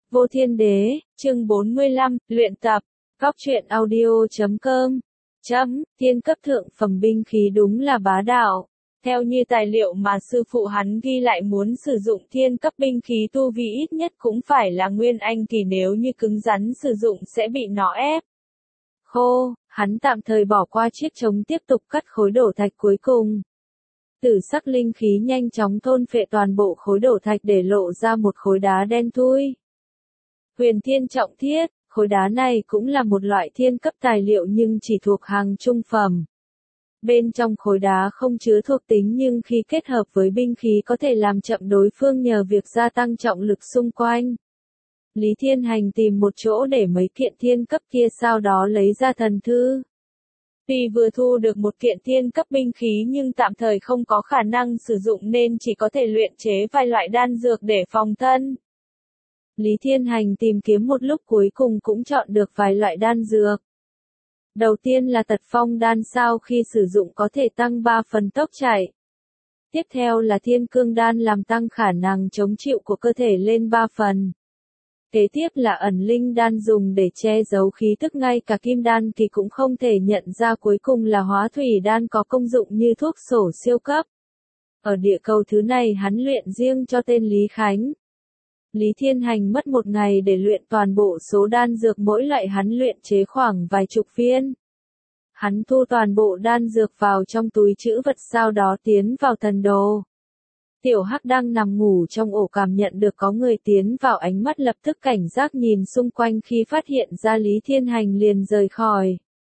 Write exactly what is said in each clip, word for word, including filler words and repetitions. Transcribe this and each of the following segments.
Vô Thiên Đế, chương bốn mươi lăm, luyện tập, góc truyện audio chấm com, chấm, thiên cấp thượng phẩm binh khí đúng là bá đạo. Theo như tài liệu mà sư phụ hắn ghi lại, muốn sử dụng thiên cấp binh khí tu vi ít nhất cũng phải là nguyên anh kỳ, nếu như cứng rắn sử dụng sẽ bị nó ép khô. Hắn tạm thời bỏ qua chiếc trống, tiếp tục cắt khối đổ thạch cuối cùng. Tử sắc linh khí nhanh chóng thôn phệ toàn bộ khối đổ thạch để lộ ra một khối đá đen thui. Huyền Thiên Trọng Thiết, khối đá này cũng là một loại thiên cấp tài liệu nhưng chỉ thuộc hàng trung phẩm. Bên trong khối đá không chứa thuộc tính nhưng khi kết hợp với binh khí có thể làm chậm đối phương nhờ việc gia tăng trọng lực xung quanh. Lý Thiên Hành tìm một chỗ để mấy kiện thiên cấp kia, sau đó lấy ra thần thư. Tuy vừa thu được một kiện thiên cấp binh khí nhưng tạm thời không có khả năng sử dụng nên chỉ có thể luyện chế vài loại đan dược để phòng thân. Lý Thiên Hành tìm kiếm một lúc cuối cùng cũng chọn được vài loại đan dược. Đầu tiên là Tật Phong đan, sau khi sử dụng có thể tăng ba phần tốc chạy. Tiếp theo là Thiên Cương đan, làm tăng khả năng chống chịu của cơ thể lên ba phần. Kế tiếp là Ẩn Linh đan, dùng để che giấu khí tức ngay cả kim đan kỳ cũng không thể nhận ra. Cuối cùng là Hóa Thủy đan, có công dụng như thuốc sổ siêu cấp. Ở địa cầu thứ này hắn luyện riêng cho tên Lý Khánh. Lý Thiên Hành mất một ngày để luyện toàn bộ số đan dược, mỗi loại hắn luyện chế khoảng vài chục viên. Hắn thu toàn bộ đan dược vào trong túi trữ vật, sau đó tiến vào thần đồ. Tiểu Hắc đang nằm ngủ trong ổ, cảm nhận được có người tiến vào, ánh mắt lập tức cảnh giác nhìn xung quanh, khi phát hiện ra Lý Thiên Hành liền rời khỏi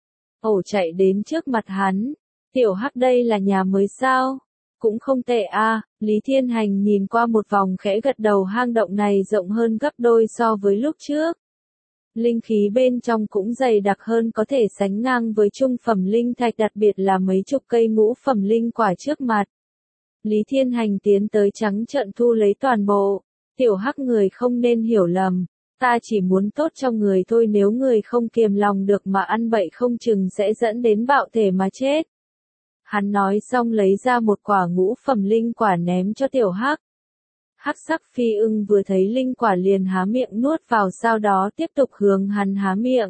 ổ chạy đến trước mặt hắn. Tiểu Hắc, đây là nhà mới sao? Cũng không tệ a. À. Lý Thiên Hành nhìn qua một vòng khẽ gật đầu, hang động này rộng hơn gấp đôi so với lúc trước. Linh khí bên trong cũng dày đặc hơn, có thể sánh ngang với trung phẩm linh thạch, đặc biệt là mấy chục cây ngũ phẩm linh quả trước mặt. Lý Thiên Hành tiến tới trắng trợn thu lấy toàn bộ. Tiểu Hắc, người không nên hiểu lầm. Ta chỉ muốn tốt cho người thôi, nếu người không kiềm lòng được mà ăn bậy không chừng sẽ dẫn đến bạo thể mà chết. Hắn nói xong lấy ra một quả ngũ phẩm linh quả ném cho Tiểu Hắc. Hắc sắc phi ưng vừa thấy linh quả liền há miệng nuốt vào, sau đó tiếp tục hướng hắn há miệng.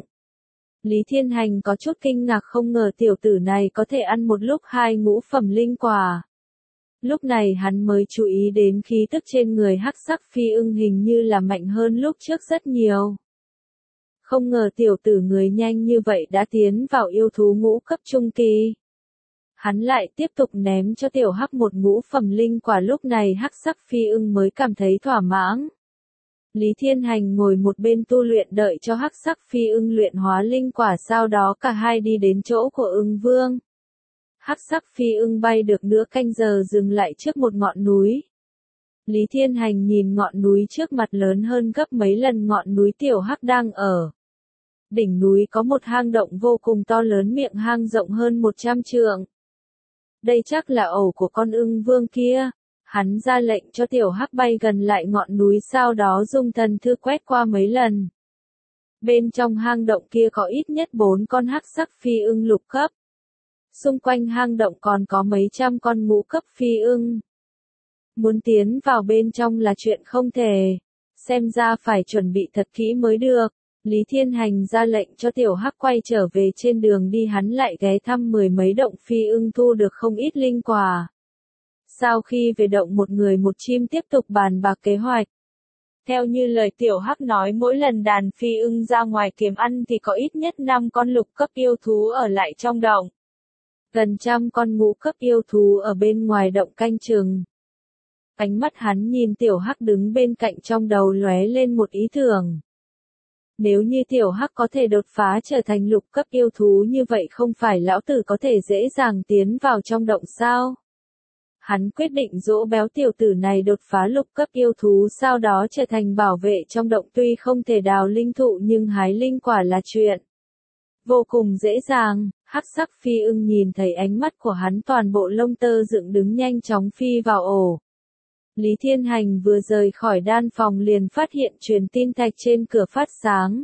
Lý Thiên Hành có chút kinh ngạc, không ngờ tiểu tử này có thể ăn một lúc hai ngũ phẩm linh quả. Lúc này hắn mới chú ý đến khí tức trên người hắc sắc phi ưng hình như là mạnh hơn lúc trước rất nhiều. Không ngờ tiểu tử người nhanh như vậy đã tiến vào yêu thú ngũ cấp trung kỳ. Hắn lại tiếp tục ném cho Tiểu Hắc một ngũ phẩm linh quả, lúc này hắc sắc phi ưng mới cảm thấy thỏa mãn. Lý Thiên Hành ngồi một bên tu luyện, đợi cho hắc sắc phi ưng luyện hóa linh quả, sau đó cả hai đi đến chỗ của ưng vương. Hắc sắc phi ưng bay được nửa canh giờ dừng lại trước một ngọn núi. Lý Thiên Hành nhìn ngọn núi trước mặt lớn hơn gấp mấy lần ngọn núi Tiểu Hắc đang ở. Đỉnh núi có một hang động vô cùng to lớn, miệng hang rộng hơn một trăm trượng. Đây chắc là ổ của con ưng vương kia. Hắn ra lệnh cho Tiểu Hắc bay gần lại ngọn núi, sau đó dùng thần thư quét qua mấy lần. Bên trong hang động kia có ít nhất bốn con hắc sắc phi ưng lục cấp. Xung quanh hang động còn có mấy trăm con ngũ cấp phi ưng. Muốn tiến vào bên trong là chuyện không thể. Xem ra phải chuẩn bị thật kỹ mới được. Lý Thiên Hành ra lệnh cho Tiểu Hắc quay trở về, trên đường đi hắn lại ghé thăm mười mấy động phi ưng, thu được không ít linh quả. Sau khi về động, một người một chim tiếp tục bàn bạc kế hoạch. Theo như lời Tiểu Hắc nói, mỗi lần đàn phi ưng ra ngoài kiếm ăn thì có ít nhất năm con lục cấp yêu thú ở lại trong động. Gần trăm con ngũ cấp yêu thú ở bên ngoài động canh chừng. Ánh mắt hắn nhìn Tiểu Hắc đứng bên cạnh, trong đầu lóe lên một ý tưởng. Nếu như Tiểu Hắc có thể đột phá trở thành lục cấp yêu thú, như vậy không phải lão tử có thể dễ dàng tiến vào trong động sao? Hắn quyết định dỗ béo tiểu tử này đột phá lục cấp yêu thú, sau đó trở thành bảo vệ trong động. Tuy không thể đào linh thụ nhưng hái linh quả là chuyện vô cùng dễ dàng. Hắc sắc phi ưng nhìn thấy ánh mắt của hắn, toàn bộ lông tơ dựng đứng, nhanh chóng phi vào ổ. Lý Thiên Hành vừa rời khỏi đan phòng liền phát hiện truyền tin thạch trên cửa phát sáng.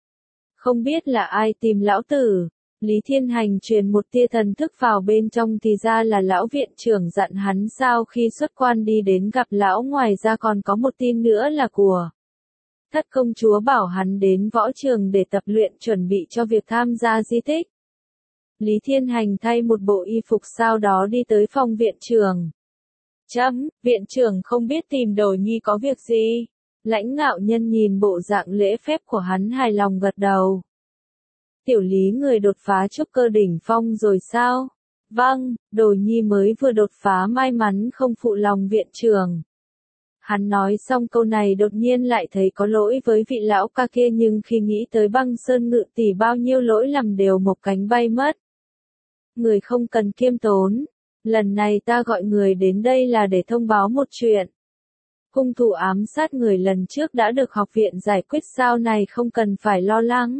Không biết là ai tìm lão tử. Lý Thiên Hành truyền một tia thần thức vào bên trong, thì ra là lão viện trưởng dặn hắn sau khi xuất quan đi đến gặp lão, ngoài ra còn có một tin nữa là của Thất công chúa bảo hắn đến võ trường để tập luyện chuẩn bị cho việc tham gia di tích. Lý Thiên Hành thay một bộ y phục sau đó đi tới phòng viện trưởng. Chấm, viện trưởng không biết tìm Đồ Nhi có việc gì. Lãnh Ngạo Nhân nhìn bộ dạng lễ phép của hắn hài lòng gật đầu. Tiểu Lý người đột phá trúc cơ đỉnh phong rồi sao? Vâng, Đồ Nhi mới vừa đột phá, may mắn không phụ lòng viện trưởng. Hắn nói xong câu này đột nhiên lại thấy có lỗi với vị lão ca kia, nhưng khi nghĩ tới Băng Sơn Ngự tỷ bao nhiêu lỗi lầm đều một cánh bay mất. Người không cần kiêm tốn. Lần này ta gọi người đến đây là để thông báo một chuyện. Hung thủ ám sát người lần trước đã được học viện giải quyết, sau này không cần phải lo lắng.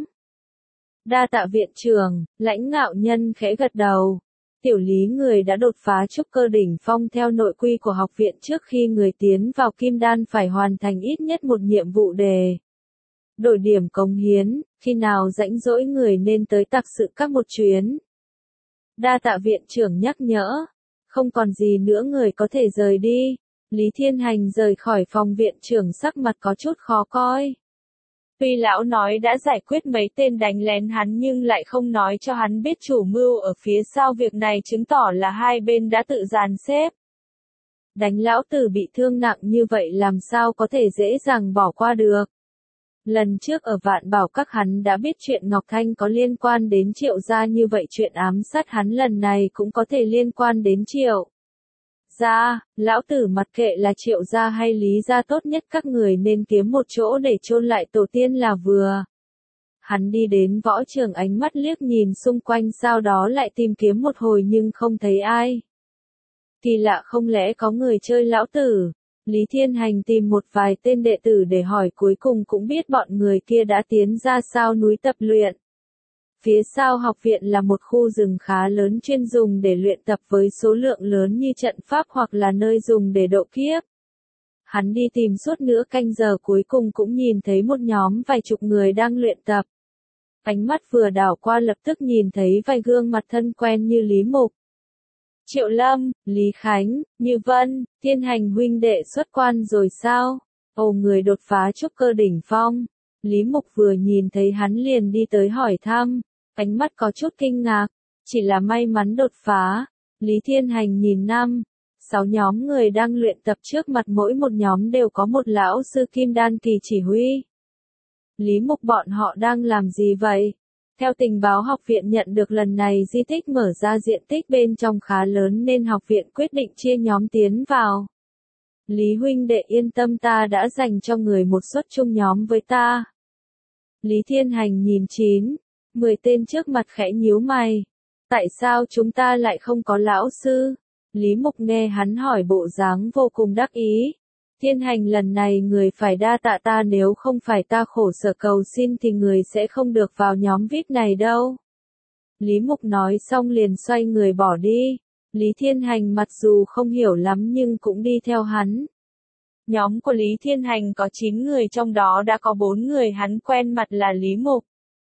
Đa tạ viện trưởng, Lãnh Ngạo Nhân khẽ gật đầu. Tiểu Lý người đã đột phá trúc cơ đỉnh phong theo nội quy của học viện, trước khi người tiến vào kim đan phải hoàn thành ít nhất một nhiệm vụ đề. Đổi điểm cống hiến, khi nào rãnh rỗi người nên tới Tặc Sự Các một chuyến. Đa tạ viện trưởng nhắc nhở. Không còn gì nữa, người có thể rời đi. Lý Thiên Hành rời khỏi phòng viện trưởng, sắc mặt có chút khó coi. Tuy lão nói đã giải quyết mấy tên đánh lén hắn nhưng lại không nói cho hắn biết chủ mưu ở phía sau việc này, chứng tỏ là hai bên đã tự dàn xếp. Đánh lão tử bị thương nặng như vậy làm sao có thể dễ dàng bỏ qua được. Lần trước ở Vạn Bảo Các hắn đã biết chuyện Ngọc Thanh có liên quan đến Triệu gia, như vậy chuyện ám sát hắn lần này cũng có thể liên quan đến Triệu gia. Lão tử mặc kệ là Triệu gia hay Lý gia, tốt nhất các người nên kiếm một chỗ để chôn lại tổ tiên là vừa. Hắn đi đến võ trường, ánh mắt liếc nhìn xung quanh, sau đó lại tìm kiếm một hồi nhưng không thấy ai. Kỳ lạ, không lẽ có người chơi lão tử? Lý Thiên Hành tìm một vài tên đệ tử để hỏi, cuối cùng cũng biết bọn người kia đã tiến ra sau núi tập luyện. Phía sau học viện là một khu rừng khá lớn chuyên dùng để luyện tập với số lượng lớn như trận pháp hoặc là nơi dùng để độ kiếp. Hắn đi tìm suốt nửa canh giờ, cuối cùng cũng nhìn thấy một nhóm vài chục người đang luyện tập. Ánh mắt vừa đảo qua lập tức nhìn thấy vài gương mặt thân quen như Lý Mục, Triệu Lâm, Lý Khánh, Như Vân. Thiên Hành huynh đệ xuất quan rồi sao? Ồ, người đột phá trúc cơ đỉnh phong. Lý Mục vừa nhìn thấy hắn liền đi tới hỏi thăm, ánh mắt có chút kinh ngạc. Chỉ là may mắn đột phá. Lý Thiên Hành nhìn năm, sáu nhóm người đang luyện tập trước mặt, mỗi một nhóm đều có một lão sư kim đan kỳ chỉ huy. Lý Mục, bọn họ đang làm gì vậy? Theo tình báo học viện nhận được, lần này di tích mở ra diện tích bên trong khá lớn nên học viện quyết định chia nhóm tiến vào. Lý huynh đệ yên tâm, ta đã dành cho người một suất chung nhóm với ta. Lý Thiên Hành nhìn chín, mười tên trước mặt khẽ nhíu mày. Tại sao chúng ta lại không có lão sư? Lý Mục nghe hắn hỏi bộ dáng vô cùng đắc ý. Thiên Hành, lần này người phải đa tạ ta, nếu không phải ta khổ sở cầu xin thì người sẽ không được vào nhóm vi ai pi này đâu. Lý Mục nói xong liền xoay người bỏ đi. Lý Thiên Hành mặc dù không hiểu lắm nhưng cũng đi theo hắn. Nhóm của Lý Thiên Hành có chín người, trong đó đã có bốn người hắn quen mặt là Lý Mục,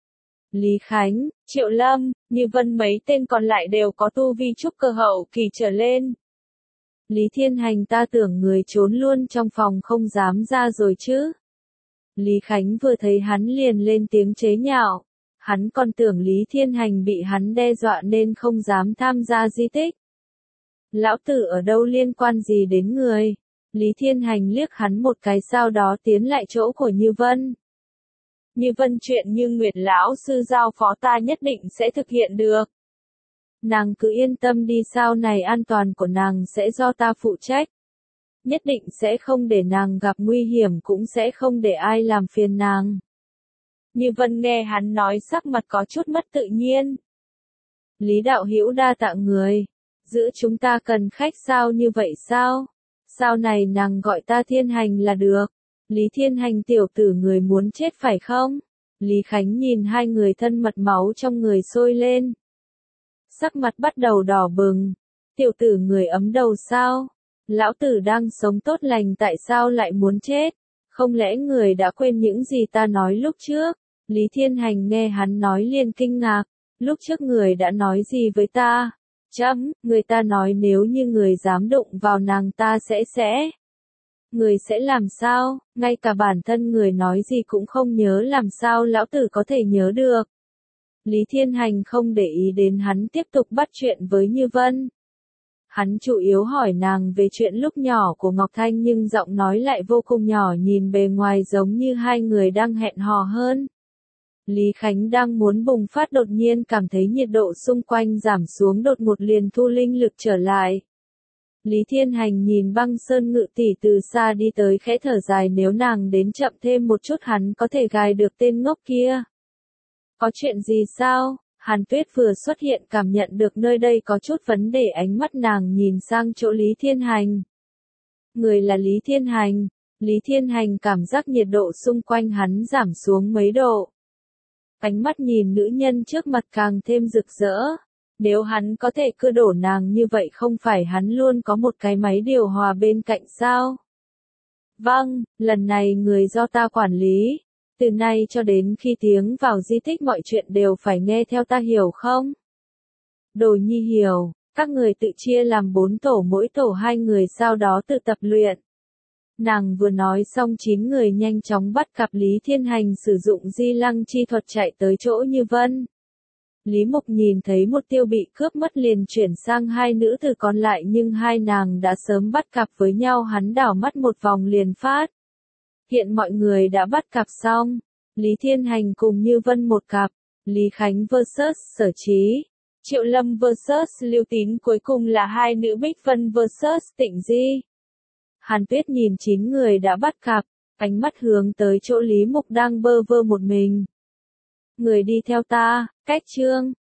Lý Khánh, Triệu Lâm, Như Vân, mấy tên còn lại đều có tu vi trúc cơ hậu kỳ trở lên. Lý Thiên Hành, ta tưởng người trốn luôn trong phòng không dám ra rồi chứ. Lý Khánh vừa thấy hắn liền lên tiếng chế nhạo. Hắn còn tưởng Lý Thiên Hành bị hắn đe dọa nên không dám tham gia di tích. Lão tử ở đâu liên quan gì đến người? Lý Thiên Hành liếc hắn một cái, sau đó tiến lại chỗ của Như Vân. Như Vân, chuyện như Nguyệt lão sư giao phó ta nhất định sẽ thực hiện được. Nàng cứ yên tâm đi, sau này an toàn của nàng sẽ do ta phụ trách. Nhất định sẽ không để nàng gặp nguy hiểm, cũng sẽ không để ai làm phiền nàng. Như Vân nghe hắn nói sắc mặt có chút mất tự nhiên. Lý đạo hữu đa tạ người. Giữa chúng ta cần khách sao như vậy sao? Sau này nàng gọi ta Thiên Hành là được. Lý Thiên Hành, tiểu tử người muốn chết phải không? Lý Khánh nhìn hai người thân mật, máu trong người sôi lên. Sắc mặt bắt đầu đỏ bừng. Tiểu tử người ấm đầu sao? Lão tử đang sống tốt lành, tại sao lại muốn chết? Không lẽ người đã quên những gì ta nói lúc trước? Lý Thiên Hành nghe hắn nói liền kinh ngạc. Lúc trước người đã nói gì với ta? Chấm, người ta nói nếu như người dám đụng vào nàng ta sẽ sẽ. Người sẽ làm sao, ngay cả bản thân người nói gì cũng không nhớ làm sao lão tử có thể nhớ được. Lý Thiên Hành không để ý đến hắn tiếp tục bắt chuyện với Như Vân. Hắn chủ yếu hỏi nàng về chuyện lúc nhỏ của Ngọc Thanh nhưng giọng nói lại vô cùng nhỏ, nhìn bề ngoài giống như hai người đang hẹn hò hơn. Lý Khánh đang muốn bùng phát đột nhiên cảm thấy nhiệt độ xung quanh giảm xuống đột ngột liền thu linh lực trở lại. Lý Thiên Hành nhìn Băng Sơn Ngự tỷ từ xa đi tới khẽ thở dài, nếu nàng đến chậm thêm một chút hắn có thể gài được tên ngốc kia. Có chuyện gì sao? Hàn Tuyết vừa xuất hiện cảm nhận được nơi đây có chút vấn đề, ánh mắt nàng nhìn sang chỗ Lý Thiên Hành. Người là Lý Thiên Hành. Lý Thiên Hành cảm giác nhiệt độ xung quanh hắn giảm xuống mấy độ. Ánh mắt nhìn nữ nhân trước mặt càng thêm rực rỡ. Nếu hắn có thể cưa đổ nàng như vậy không phải hắn luôn có một cái máy điều hòa bên cạnh sao? Vâng, lần này người do ta quản lý. Từ nay cho đến khi tiếng vào di tích mọi chuyện đều phải nghe theo ta, hiểu không? Đồ Nhi hiểu, các người tự chia làm bốn tổ, mỗi tổ hai người sau đó tự tập luyện. Nàng vừa nói xong chín người nhanh chóng bắt cặp Lý Thiên Hành sử dụng di lăng chi thuật chạy tới chỗ Như Vân. Lý Mục nhìn thấy một tiêu bị cướp mất liền chuyển sang hai nữ tử còn lại nhưng hai nàng đã sớm bắt cặp với nhau, hắn đảo mắt một vòng liền phát. Hiện mọi người đã bắt cặp xong, Lý Thiên Hành cùng Như Vân một cặp, Lý Khánh versus Sở Trí, Triệu Lâm versus Lưu Tín, cuối cùng là hai nữ Bích Vân versus Tịnh Di. Hàn Tuyết nhìn chín người đã bắt cặp, ánh mắt hướng tới chỗ Lý Mục đang bơ vơ một mình. Người đi theo ta, cách chương.